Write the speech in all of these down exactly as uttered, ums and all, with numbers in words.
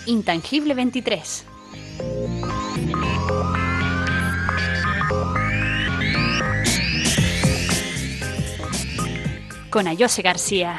Intangible veintitrés. Con Ayose García.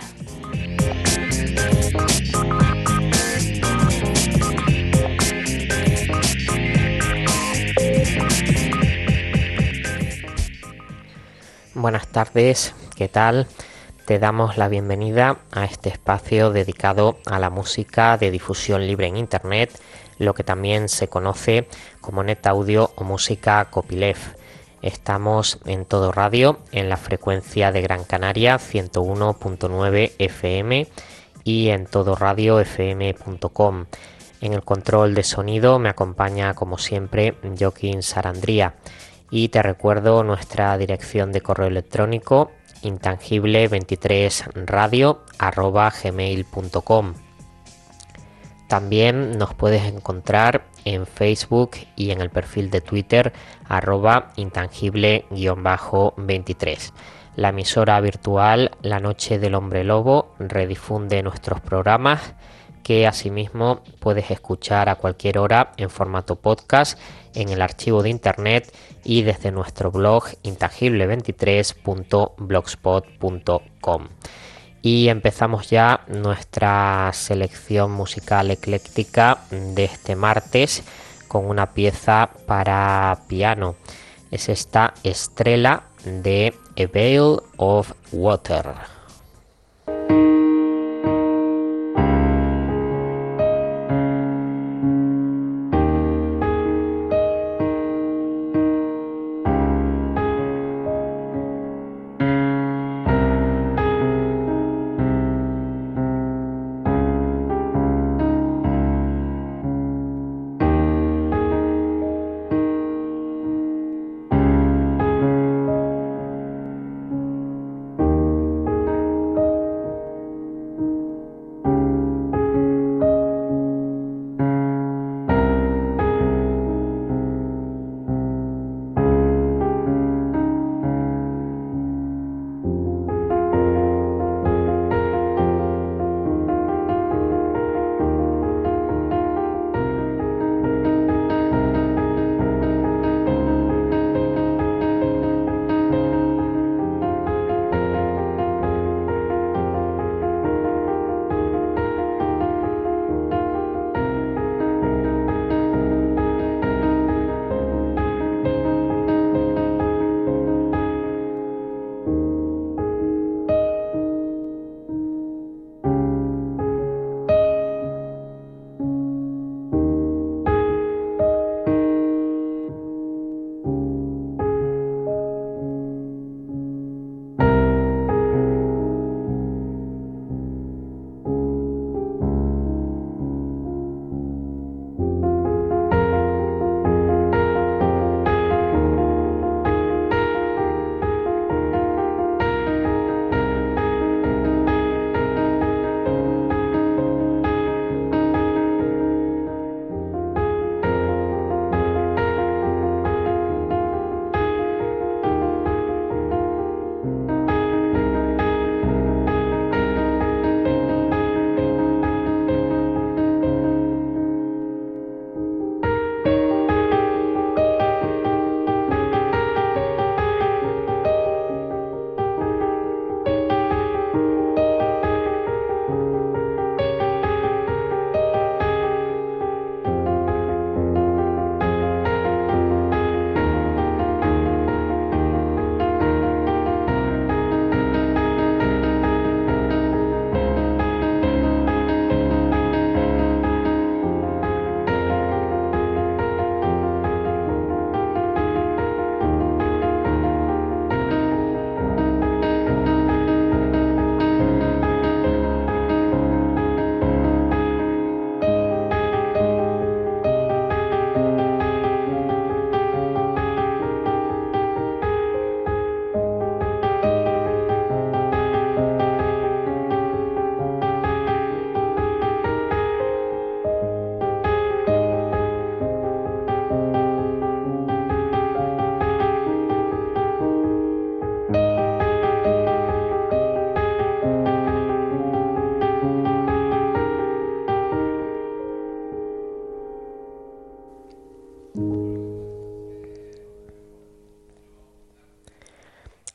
Buenas tardes, ¿qué tal? Te damos la bienvenida a este espacio dedicado a la música de difusión libre en Internet, lo que también se conoce como NetAudio o música copyleft. Estamos en Todo Radio, en la frecuencia de Gran Canaria ciento uno punto nueve F M y en todo radio f m punto com. En el control de sonido me acompaña como siempre Joaquín Sarandría. Y te recuerdo nuestra dirección de correo electrónico intangible veintitrés radio arroba gmail punto com. También nos puedes encontrar en Facebook y en el perfil de Twitter arroba intangible veintitrés. La emisora virtual La Noche del Hombre Lobo redifunde nuestros programas, que asimismo puedes escuchar a cualquier hora en formato podcast en el archivo de internet y desde nuestro blog intangible veintitrés punto blogspot punto com. Y empezamos ya nuestra selección musical ecléctica de este martes con una pieza para piano. Es esta Estrella de A Veil of Water.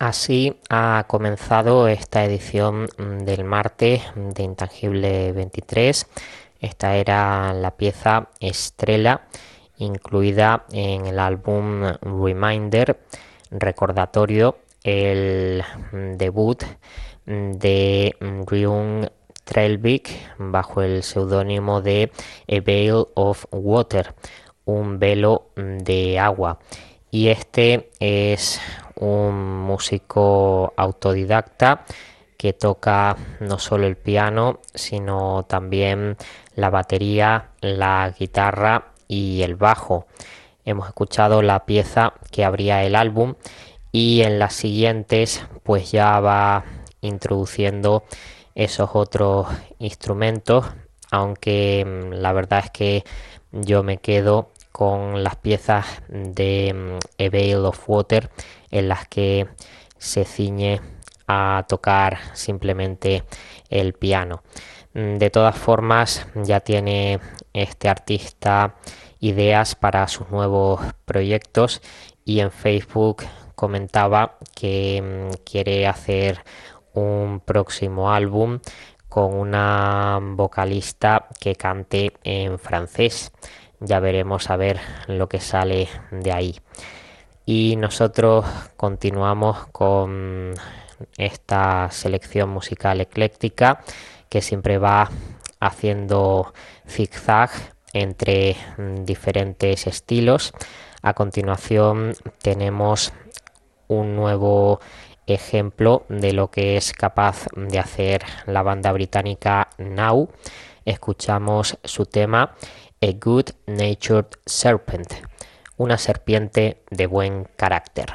Así ha comenzado esta edición del martes de Intangible veintitrés. Esta era la pieza Estrella, incluida en el álbum Reminder, recordatorio, el debut de Rune Traelvik bajo el seudónimo de A Veil of Water, un velo de agua. Y este es un músico autodidacta que toca no solo el piano, sino también la batería, la guitarra y el bajo. Hemos escuchado la pieza que abría el álbum y en las siguientes pues ya va introduciendo esos otros instrumentos, aunque la verdad es que yo me quedo con las piezas de A Veil of Water, en las que se ciñe a tocar simplemente el piano. De todas formas, ya tiene este artista ideas para sus nuevos proyectos y en Facebook comentaba que quiere hacer un próximo álbum con una vocalista que cante en francés. Ya veremos a ver lo que sale de ahí. Y nosotros continuamos con esta selección musical ecléctica que siempre va haciendo zigzag entre diferentes estilos. A continuación tenemos un nuevo ejemplo de lo que es capaz de hacer la banda británica Now. Escuchamos su tema A Good Natured Serpent, una serpiente de buen carácter.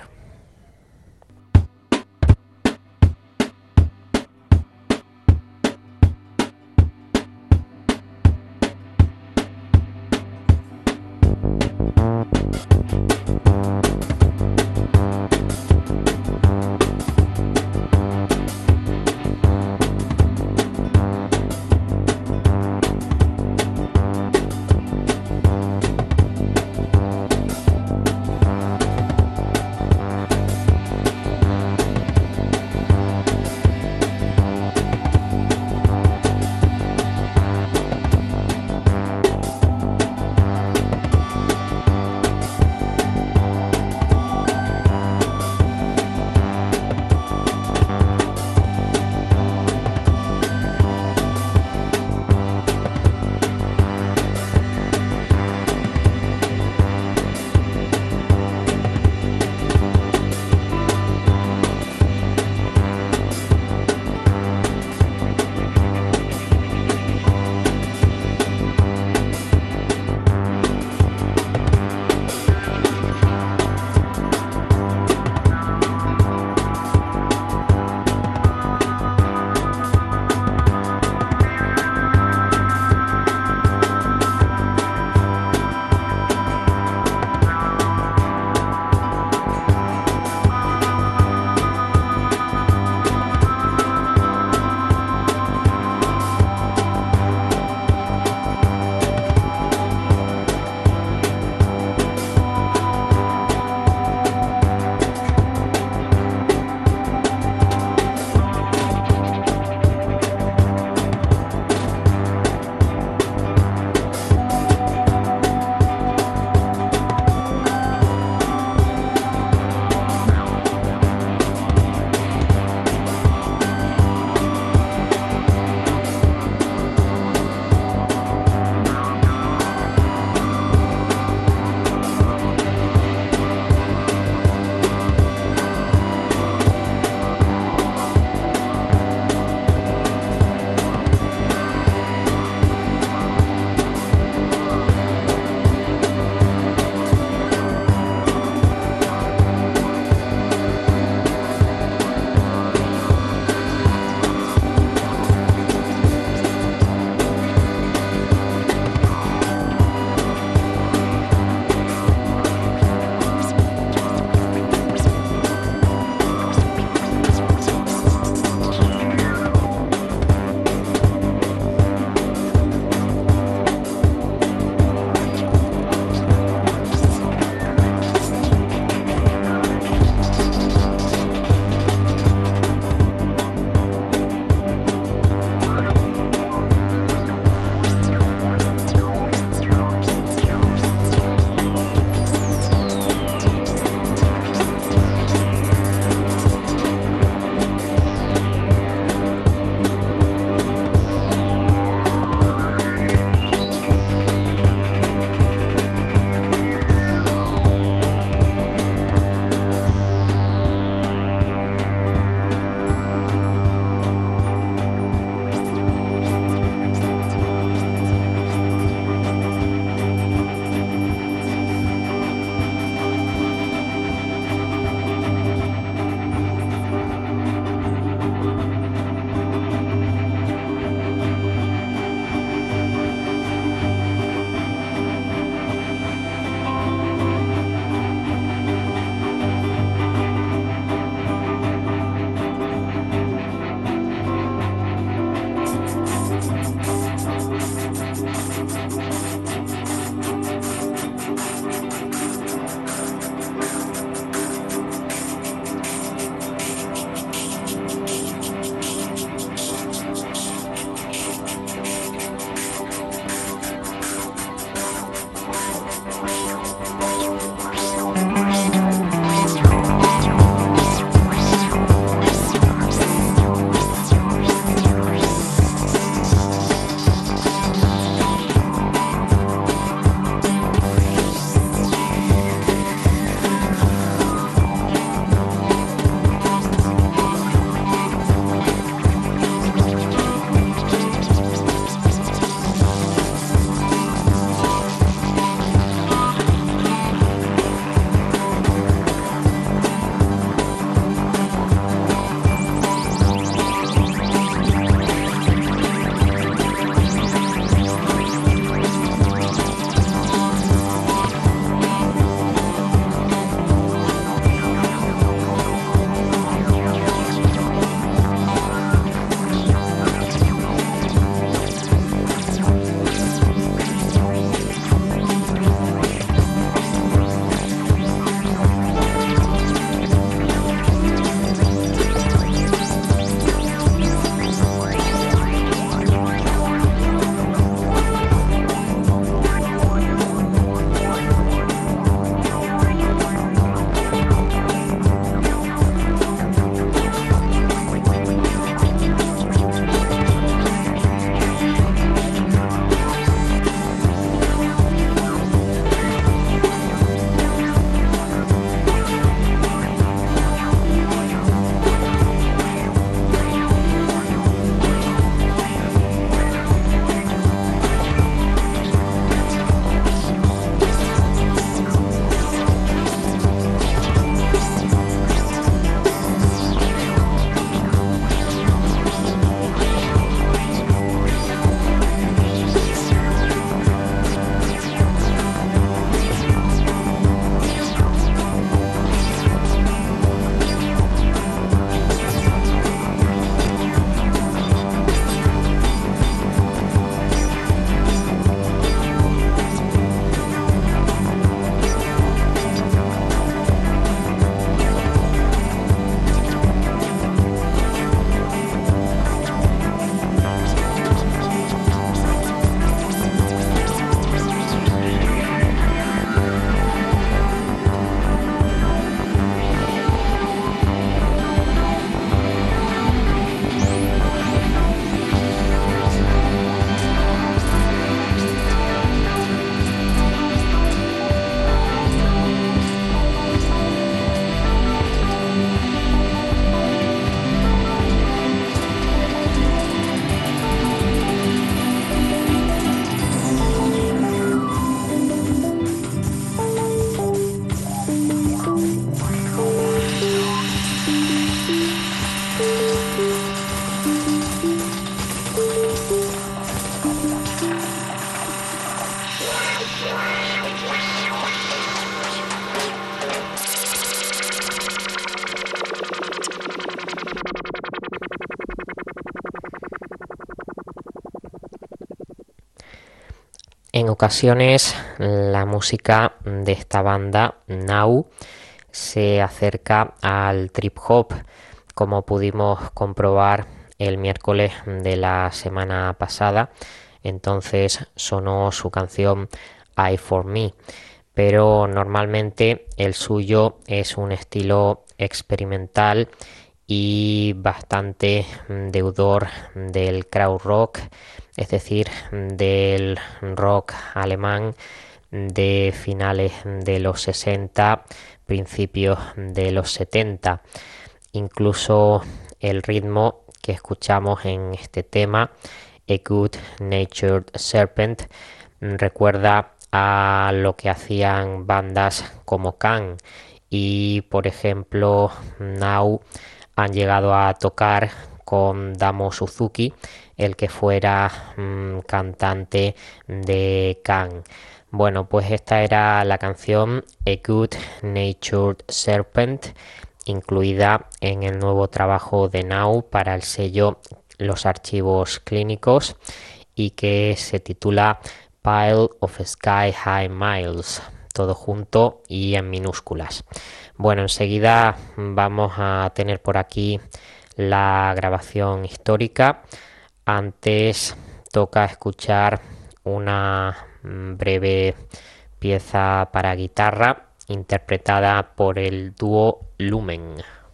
En ocasiones la música de esta banda, Now, se acerca al trip hop, como pudimos comprobar el miércoles de la semana pasada. Entonces sonó su canción I For Me, pero normalmente el suyo es un estilo experimental y bastante deudor del krautrock, es decir, del rock alemán de finales de los sesenta, principios de los setenta. Incluso el ritmo que escuchamos en este tema, A Good Natured Serpent, recuerda a lo que hacían bandas como Can, y por ejemplo Now han llegado a tocar con Damo Suzuki, el que fuera mmm, cantante de Can. Bueno, pues esta era la canción A Good Natured Serpent, incluida en el nuevo trabajo de Now para el sello Los Archivos Clínicos, y que se titula Pile of Sky High Miles, todo junto y en minúsculas. Bueno, enseguida vamos a tener por aquí la grabación histórica. Antes toca escuchar una breve pieza para guitarra interpretada por el dúo Lumen.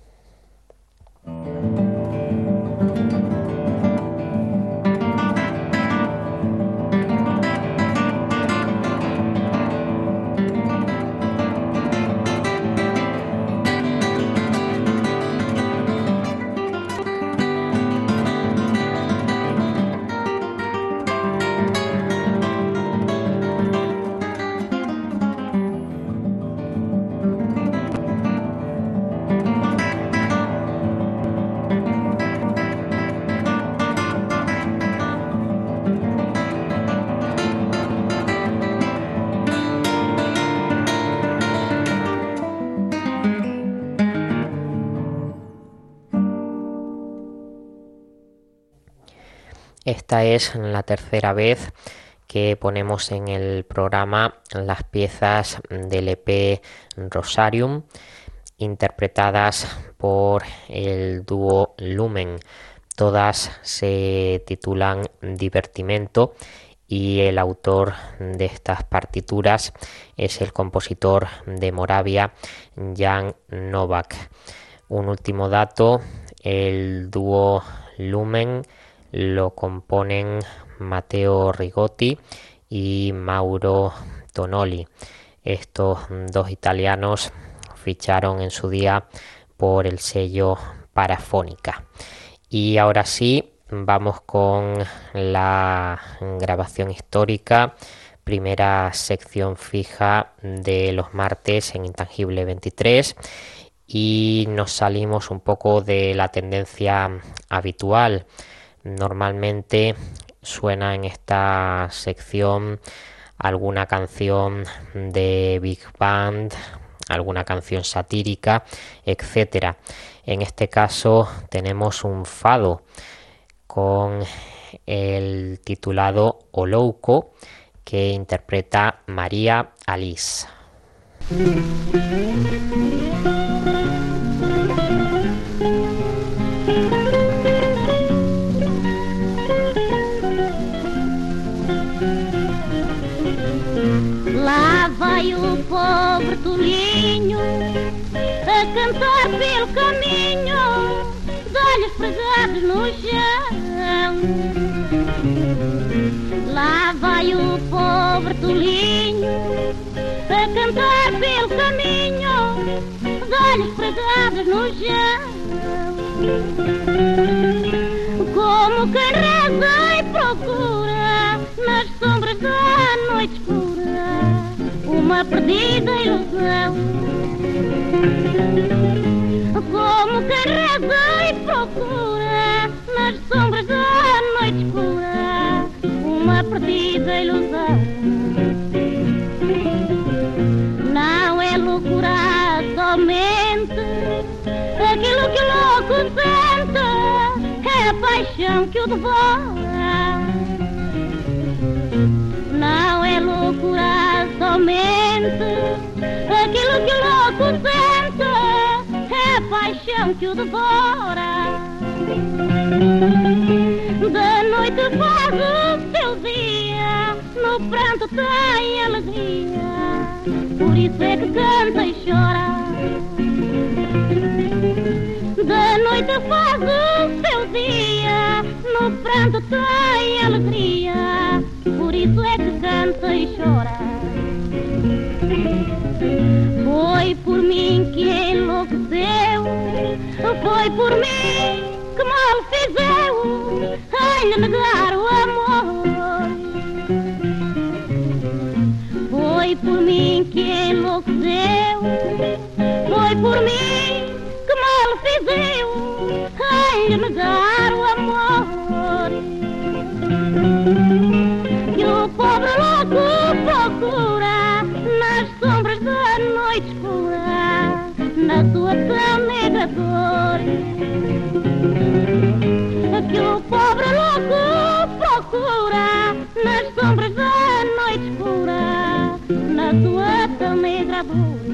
Esta es la tercera vez que ponemos en el programa las piezas del E P Rosarium, interpretadas por el dúo Lumen. Todas se titulan Divertimento y el autor de estas partituras es el compositor de Moravia, Jan Novak. Un último dato: el dúo Lumen lo componen Matteo Rigotti y Mauro Tonoli. Estos dos italianos ficharon en su día por el sello Parafónica. Y ahora sí, vamos con la grabación histórica, primera sección fija de los martes en Intangible veintitrés, y nos salimos un poco de la tendencia habitual. Normalmente suena en esta sección alguna canción de Big Band, alguna canción satírica, etcétera. En este caso tenemos un fado con el titulado O Louco, que interpreta María Alice. Lá vai o pobre tolinho a cantar pelo caminho, dá-lhe fregados no chão. Lá vai o pobre tolinho a cantar pelo caminho, dá-lhe fregados no chão. Como quem reza e procura nas sombras da noite escura uma perdida ilusão. Como quem reza e procura nas sombras da noite escura uma perdida ilusão. Não é loucura somente aquilo que o louco sente, é a paixão que o devora. Não é somente aquilo que o louco sente, é a paixão que o devora. Da noite faz o seu dia, no pranto tem alegria, por isso é que canta e chora. Da noite faz o seu dia, no pranto tem alegria, por isso é que canta e chora. Foi por mim que enlouqueceu, foi por mim que mal fizeu em lhe negar o amor. Foi por mim que enlouqueceu, foi por mim que mal fizeu em lhe negar o amor. Que o pobre louco procura nas sombras da noite escura, na sua tão negra dor. Que o pobre louco procura nas sombras da noite escura, na sua tão negra dor.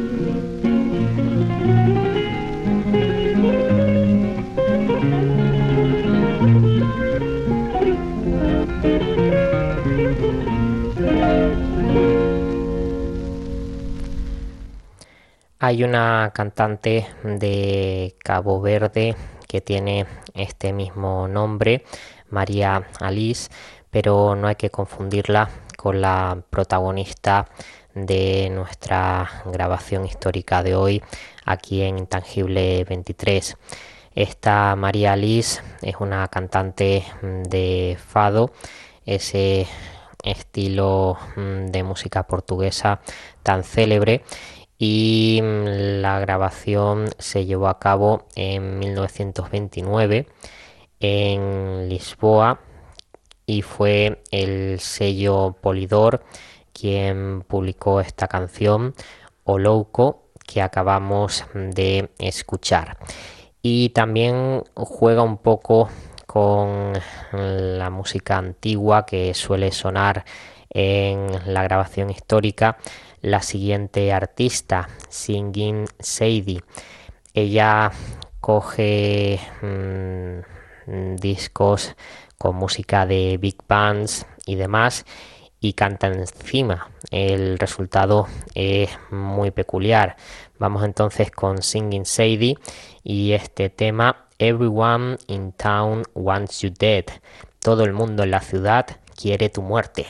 Hay una cantante de Cabo Verde que tiene este mismo nombre, María Alice, pero no hay que confundirla con la protagonista de nuestra grabación histórica de hoy aquí en Intangible veintitrés. Esta María Alice es una cantante de fado, ese estilo de música portuguesa tan célebre, y la grabación se llevó a cabo en mil novecientos veintinueve en Lisboa y fue el sello Polydor quien publicó esta canción, O Louco, que acabamos de escuchar. Y también juega un poco con la música antigua que suele sonar en la grabación histórica la siguiente artista, Singin Sadie. Ella coge mmm, discos con música de big bands y demás y canta encima. El resultado es muy peculiar. Vamos entonces con Singin Sadie y este tema, Everyone in Town Wants You Dead. Todo el mundo en la ciudad quiere tu muerte.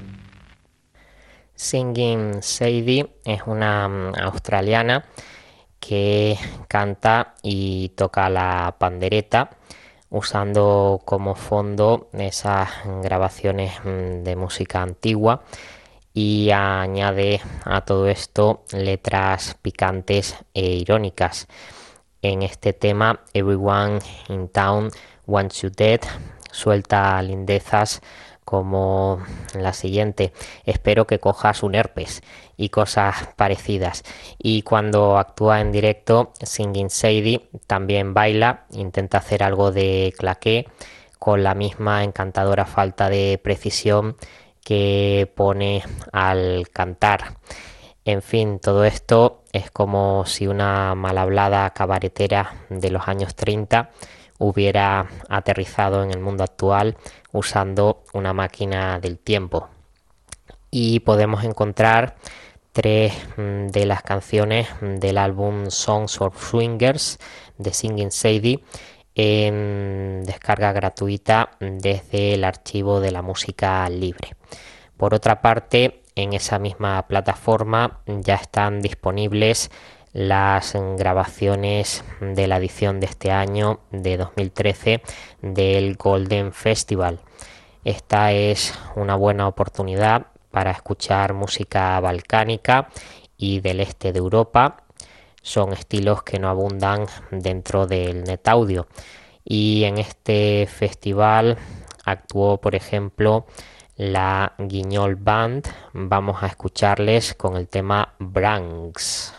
Singin Sadie es una um, australiana que canta y toca la pandereta, usando como fondo esas grabaciones de música antigua, y añade a todo esto letras picantes e irónicas. En este tema, Everyone in Town Wants You Dead, suelta lindezas como la siguiente: espero que cojas un herpes, y cosas parecidas. Y cuando actúa en directo, Singing Sadie también baila, intenta hacer algo de claqué, con la misma encantadora falta de precisión que pone al cantar. En fin, todo esto es como si una mal hablada cabaretera de los años treinta hubiera aterrizado en el mundo actual usando una máquina del tiempo. Y podemos encontrar tres de las canciones del álbum Songs of Swingers de Singing Sadie en descarga gratuita desde el archivo de la música libre. Por otra parte, en esa misma plataforma ya están disponibles las grabaciones de la edición de este año, de dos mil trece, del Golden Festival. Esta es una buena oportunidad para escuchar música balcánica y del este de Europa. Son estilos que no abundan dentro del net audio. Y en este festival actuó, por ejemplo, la Guignol Band. Vamos a escucharles con el tema Branks.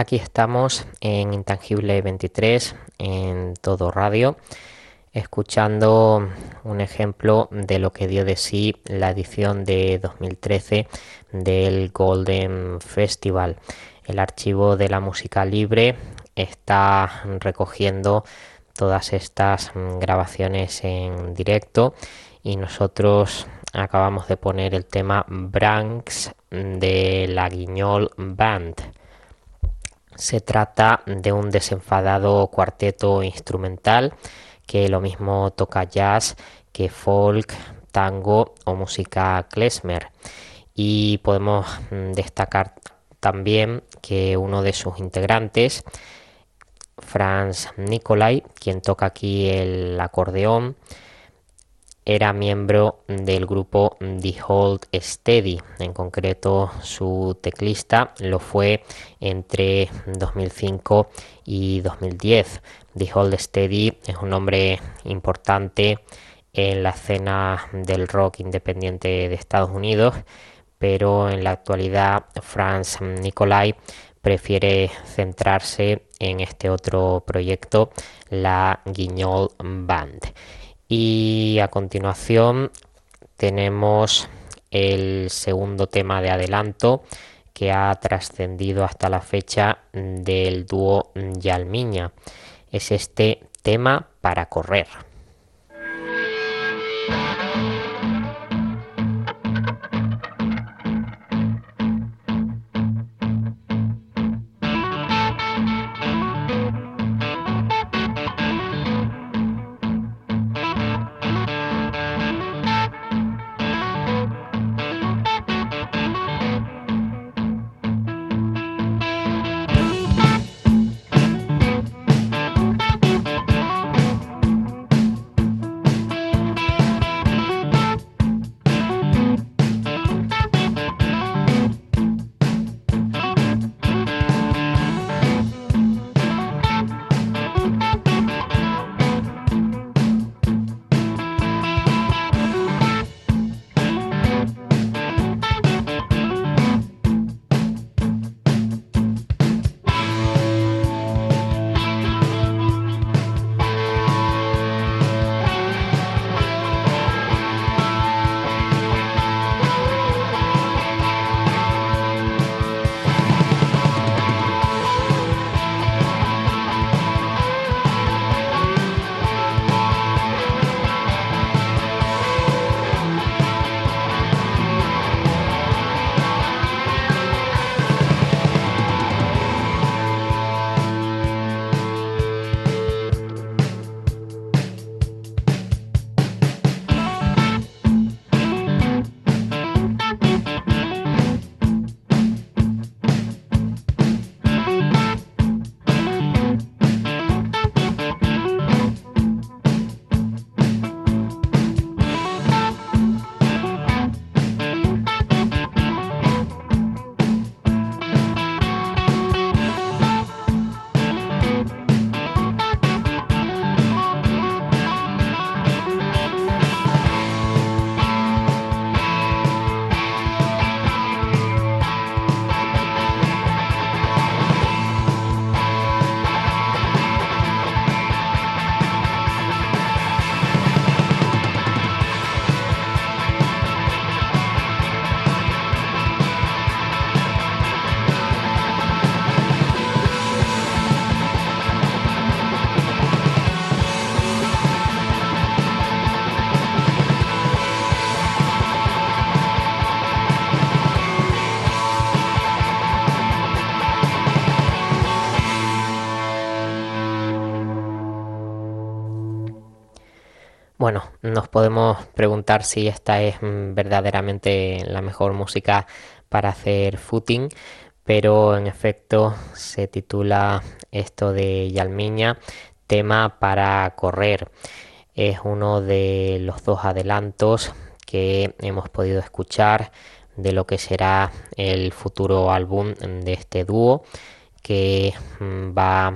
Aquí estamos en Intangible veintitrés, en Todo Radio, escuchando un ejemplo de lo que dio de sí la edición de dos mil trece del Golden Festival. El archivo de la música libre está recogiendo todas estas grabaciones en directo y nosotros acabamos de poner el tema Branks de la Guignol Band. Se trata de un desenfadado cuarteto instrumental que lo mismo toca jazz que folk, tango o música klezmer. Y podemos destacar también que uno de sus integrantes, Franz Nicolai, quien toca aquí el acordeón, era miembro del grupo The Hold Steady. En concreto, su teclista lo fue entre dos mil cinco y dos mil diez. The Hold Steady es un nombre importante en la escena del rock independiente de Estados Unidos, pero en la actualidad Franz Nicolai prefiere centrarse en este otro proyecto, la Guignol Band. Y a continuación tenemos el segundo tema de adelanto que ha trascendido hasta la fecha del dúo Yalmiña. Es este tema para correr. Bueno, nos podemos preguntar si esta es verdaderamente la mejor música para hacer footing, pero en efecto se titula esto de Yalmiña, tema para correr. Es uno de los dos adelantos que hemos podido escuchar de lo que será el futuro álbum de este dúo, que va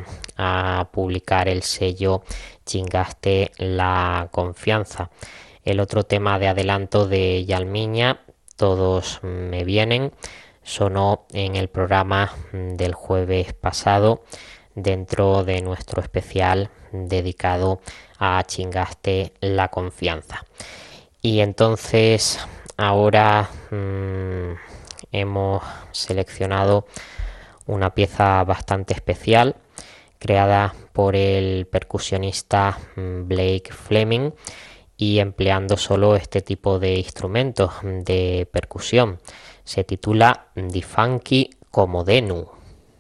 a publicar el sello Chingaste la Confianza. El otro tema de adelanto de Yalmiña, Todos me vienen, sonó en el programa del jueves pasado dentro de nuestro especial dedicado a Chingaste la confianza. Y entonces ahora mmm, hemos seleccionado una pieza bastante especial creada por el percusionista Blake Fleming y empleando solo este tipo de instrumentos de percusión. Se titula Die Funky Komodenu.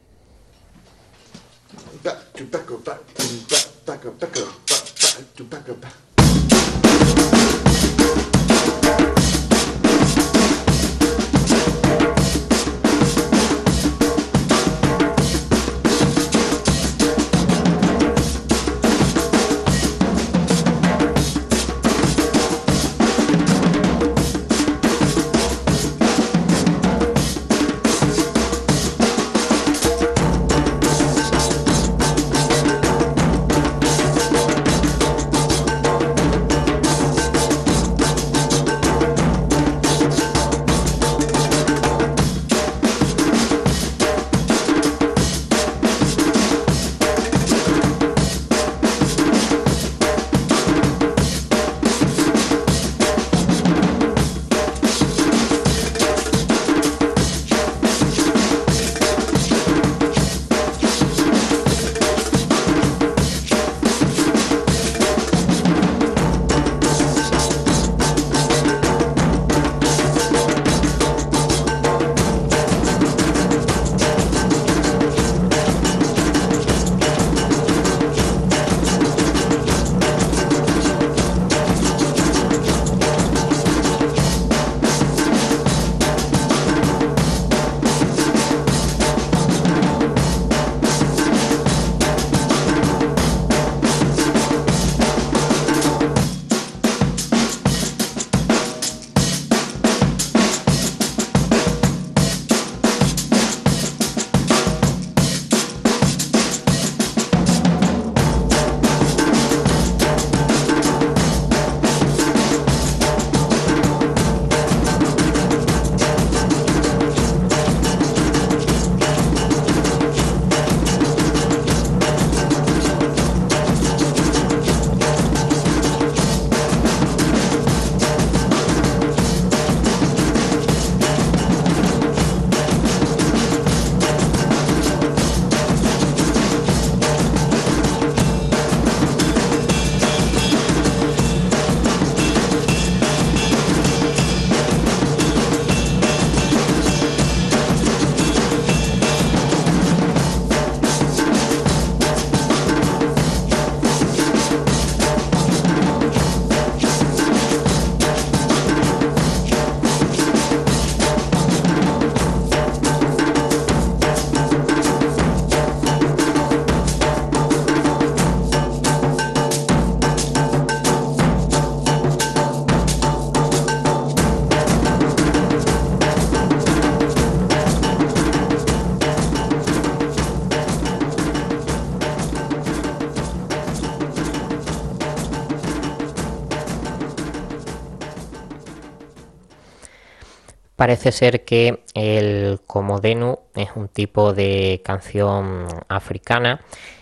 Parece ser que el komodenu es un tipo de canción africana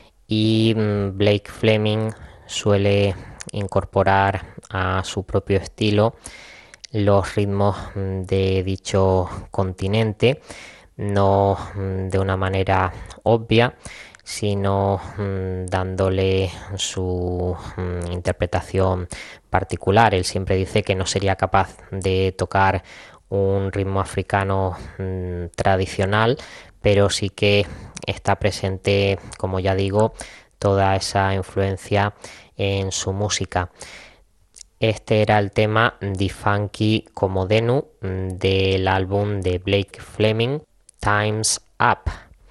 y Blake Fleming suele incorporar a su propio estilo los ritmos de dicho continente, no de una manera obvia, sino mmm, dándole su mmm, interpretación particular. Él siempre dice que no sería capaz de tocar un ritmo africano mmm, tradicional, pero sí que está presente, como ya digo, toda esa influencia en su música. Este era el tema Die Funky Komodenu del álbum de Blake Fleming, Time's Up.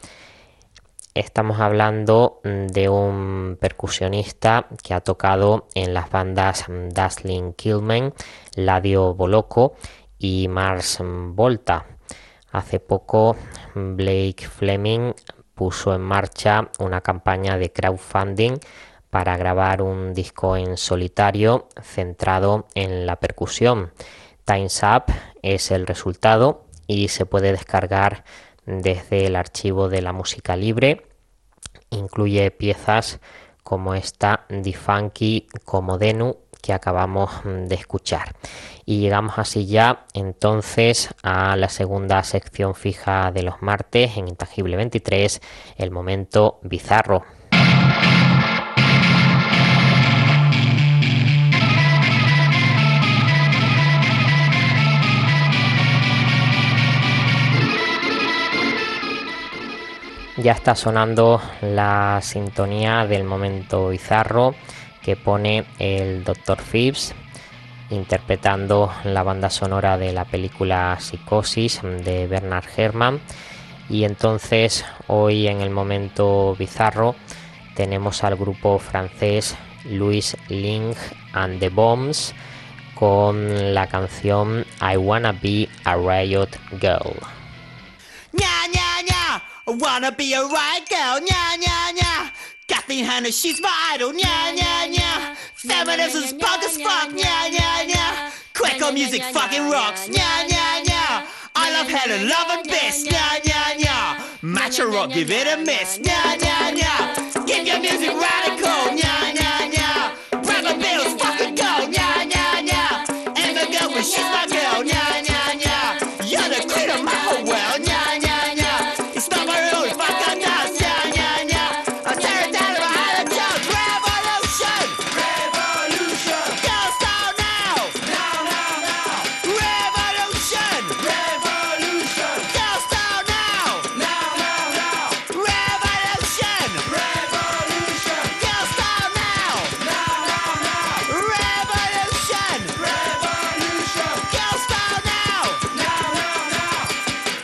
Estamos hablando de un percusionista que ha tocado en las bandas Dazzling Killmen, Ladio Boloko y Mars Volta. Hace poco Blake Fleming puso en marcha una campaña de crowdfunding para grabar un disco en solitario centrado en la percusión. Time's Up es el resultado y se puede descargar desde el archivo de la música libre. Incluye piezas como esta Di Funky Comodenu que acabamos de escuchar. Y llegamos así ya entonces a la segunda sección fija de los martes en Intangible veintitrés, el momento bizarro. Ya está sonando la sintonía del momento bizarro que pone el doctor Phipps interpretando la banda sonora de la película Psicosis de Bernard Herrmann. Y entonces hoy en el momento bizarro tenemos al grupo francés Louis Lingg and the Bombs con la canción I Wanna Be a Riot Girl. Nya, nya, nya. I wanna be a riot girl, nya, nya, nya. Kathleen Hanna, she's my idol, nya, nya, nya. Feminism's punk as fuck, nya, nya, nya. Quaker music fucking rocks, nya, nya, nya. I love Helen, love and Biss, nya, nya, nya. Macho rock, give it a miss, nya, nya, nya. Give your music radical, nya, nya, nya. Bradley Bills, fucking go, nya, nya, nya. Emma Goldman, she's my girl, nya, nya, nya. You're the queen of my whole world, nya, nya, nya. It's not my own fucking dance, nya, nya, nya. I'll tear it down if I had a chance. Revolution! Revolution! Girls down now! Now, now, now! Revolution! Revolution! Girls down now! Now, now, now! Revolution! Revolution! Girls down now! Now, now, now! Revolution! Revolution! Girls down now! Now, now, now!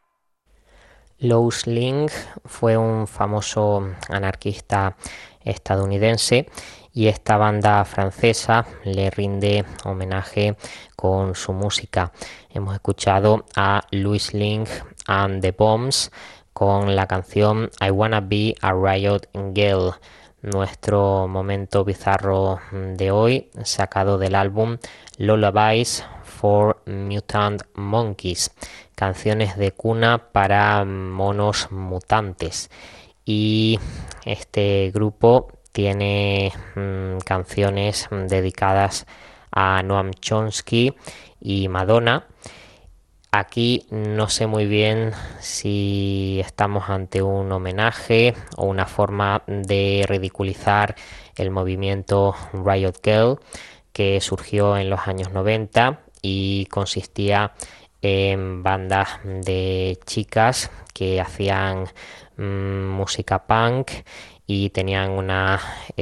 Louis Lingg fue un famoso anarquista estadounidense y esta banda francesa le rinde homenaje con su música. Hemos escuchado a Louis Lingg and the Bombs con la canción I Wanna Be a Riot Girl, nuestro momento bizarro de hoy, sacado del álbum Lullabies for Mutant Monkeys, canciones de cuna para monos mutantes. Y este grupo tiene mmm, canciones dedicadas a Noam Chomsky y Madonna. Aquí no sé muy bien si estamos ante un homenaje o una forma de ridiculizar el movimiento Riot Girl que surgió en los años noventa y consistía en bandas de chicas que hacían mmm, música punk y tenían una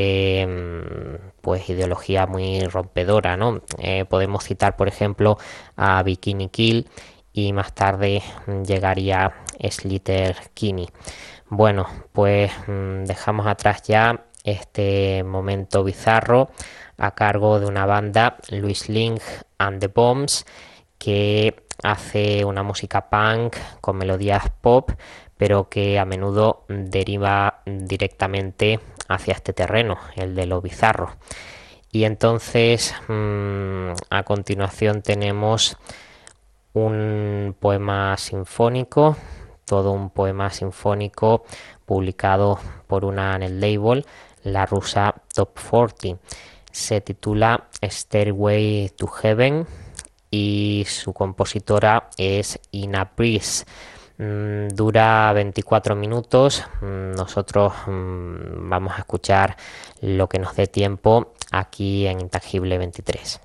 eh, pues ideología muy rompedora, ¿no? Eh, podemos citar, por ejemplo, a Bikini Kill y más tarde llegaría Slater Kinney. Bueno, pues mmm, dejamos atrás ya este momento bizarro a cargo de una banda, Louis Lingg and the Bombs, que hace una música punk con melodías pop, pero que a menudo deriva directamente hacia este terreno, el de lo bizarro. Y entonces mmm, a continuación tenemos un poema sinfónico, todo un poema sinfónico publicado por una en el label, la rusa Top cuarenta. Se titula Stairway to Heaven y su compositora es Ina Breeze. Mm, dura veinticuatro minutos. Mm, nosotros mm, vamos a escuchar lo que nos dé tiempo aquí en Intangible veintitrés.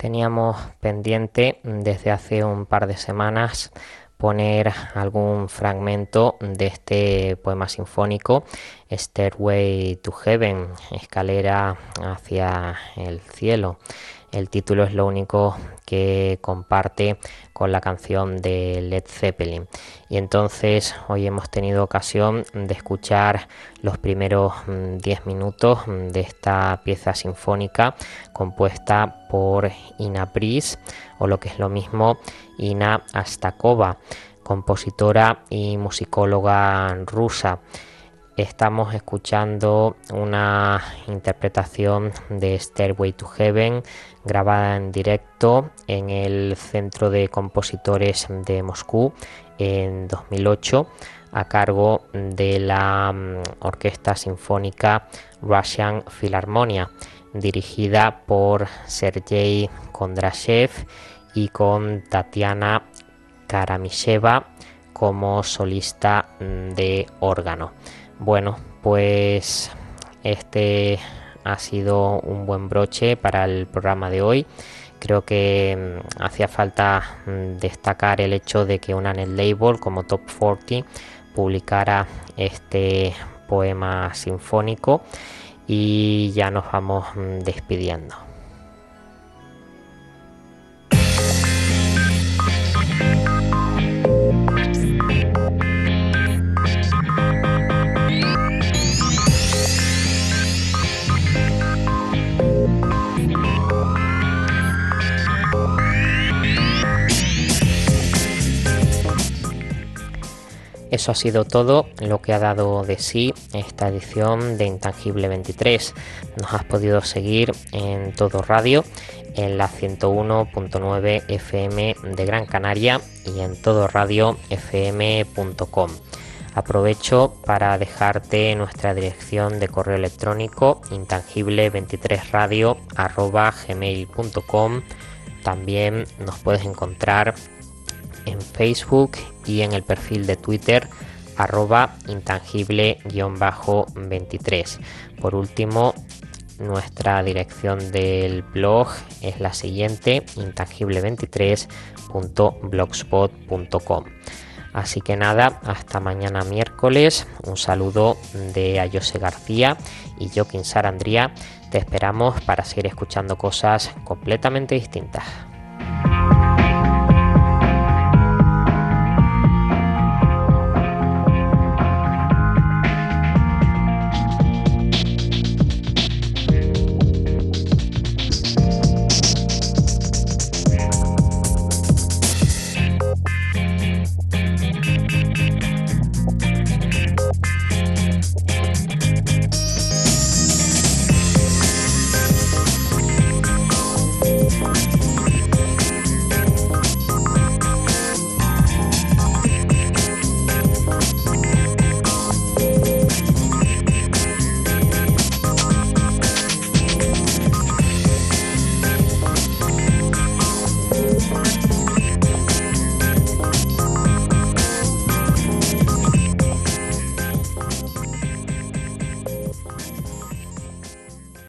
Teníamos pendiente desde hace un par de semanas poner algún fragmento de este poema sinfónico, Stairway to Heaven, escalera hacia el cielo. El título es lo único que comparte con la canción de Led Zeppelin. Y entonces hoy hemos tenido ocasión de escuchar los primeros diez minutos de esta pieza sinfónica compuesta por Ina Briz, o lo que es lo mismo, Ina Astakova, compositora y musicóloga rusa. Estamos escuchando una interpretación de Stairway to Heaven grabada en directo en el Centro de Compositores de Moscú en dos mil ocho a cargo de la Orquesta Sinfónica Russian Philharmonia, dirigida por Sergei Kondrashev y con Tatiana Karamisheva como solista de órgano. Bueno, pues este ha sido un buen broche para el programa de hoy. Creo que um, hacía falta um, destacar el hecho de que una net label como Top cuarenta publicara este poema sinfónico, y ya nos vamos um, despidiendo. Eso ha sido todo lo que ha dado de sí esta edición de Intangible veintitrés. Nos has podido seguir en Todo Radio, en la ciento uno punto nueve F M de Gran Canaria y en todo radio f m punto com. Aprovecho para dejarte nuestra dirección de correo electrónico intangible veintitrés radio arroba gmail punto com. También nos puedes encontrar en Facebook y en el perfil de Twitter arroba intangible veintitrés. Por último, nuestra dirección del blog es la siguiente: intangible veintitrés punto blogspot punto com. Así que nada, hasta mañana miércoles. Un saludo de Ayose García y Joaquín Sarandría. Te esperamos para seguir escuchando cosas completamente distintas.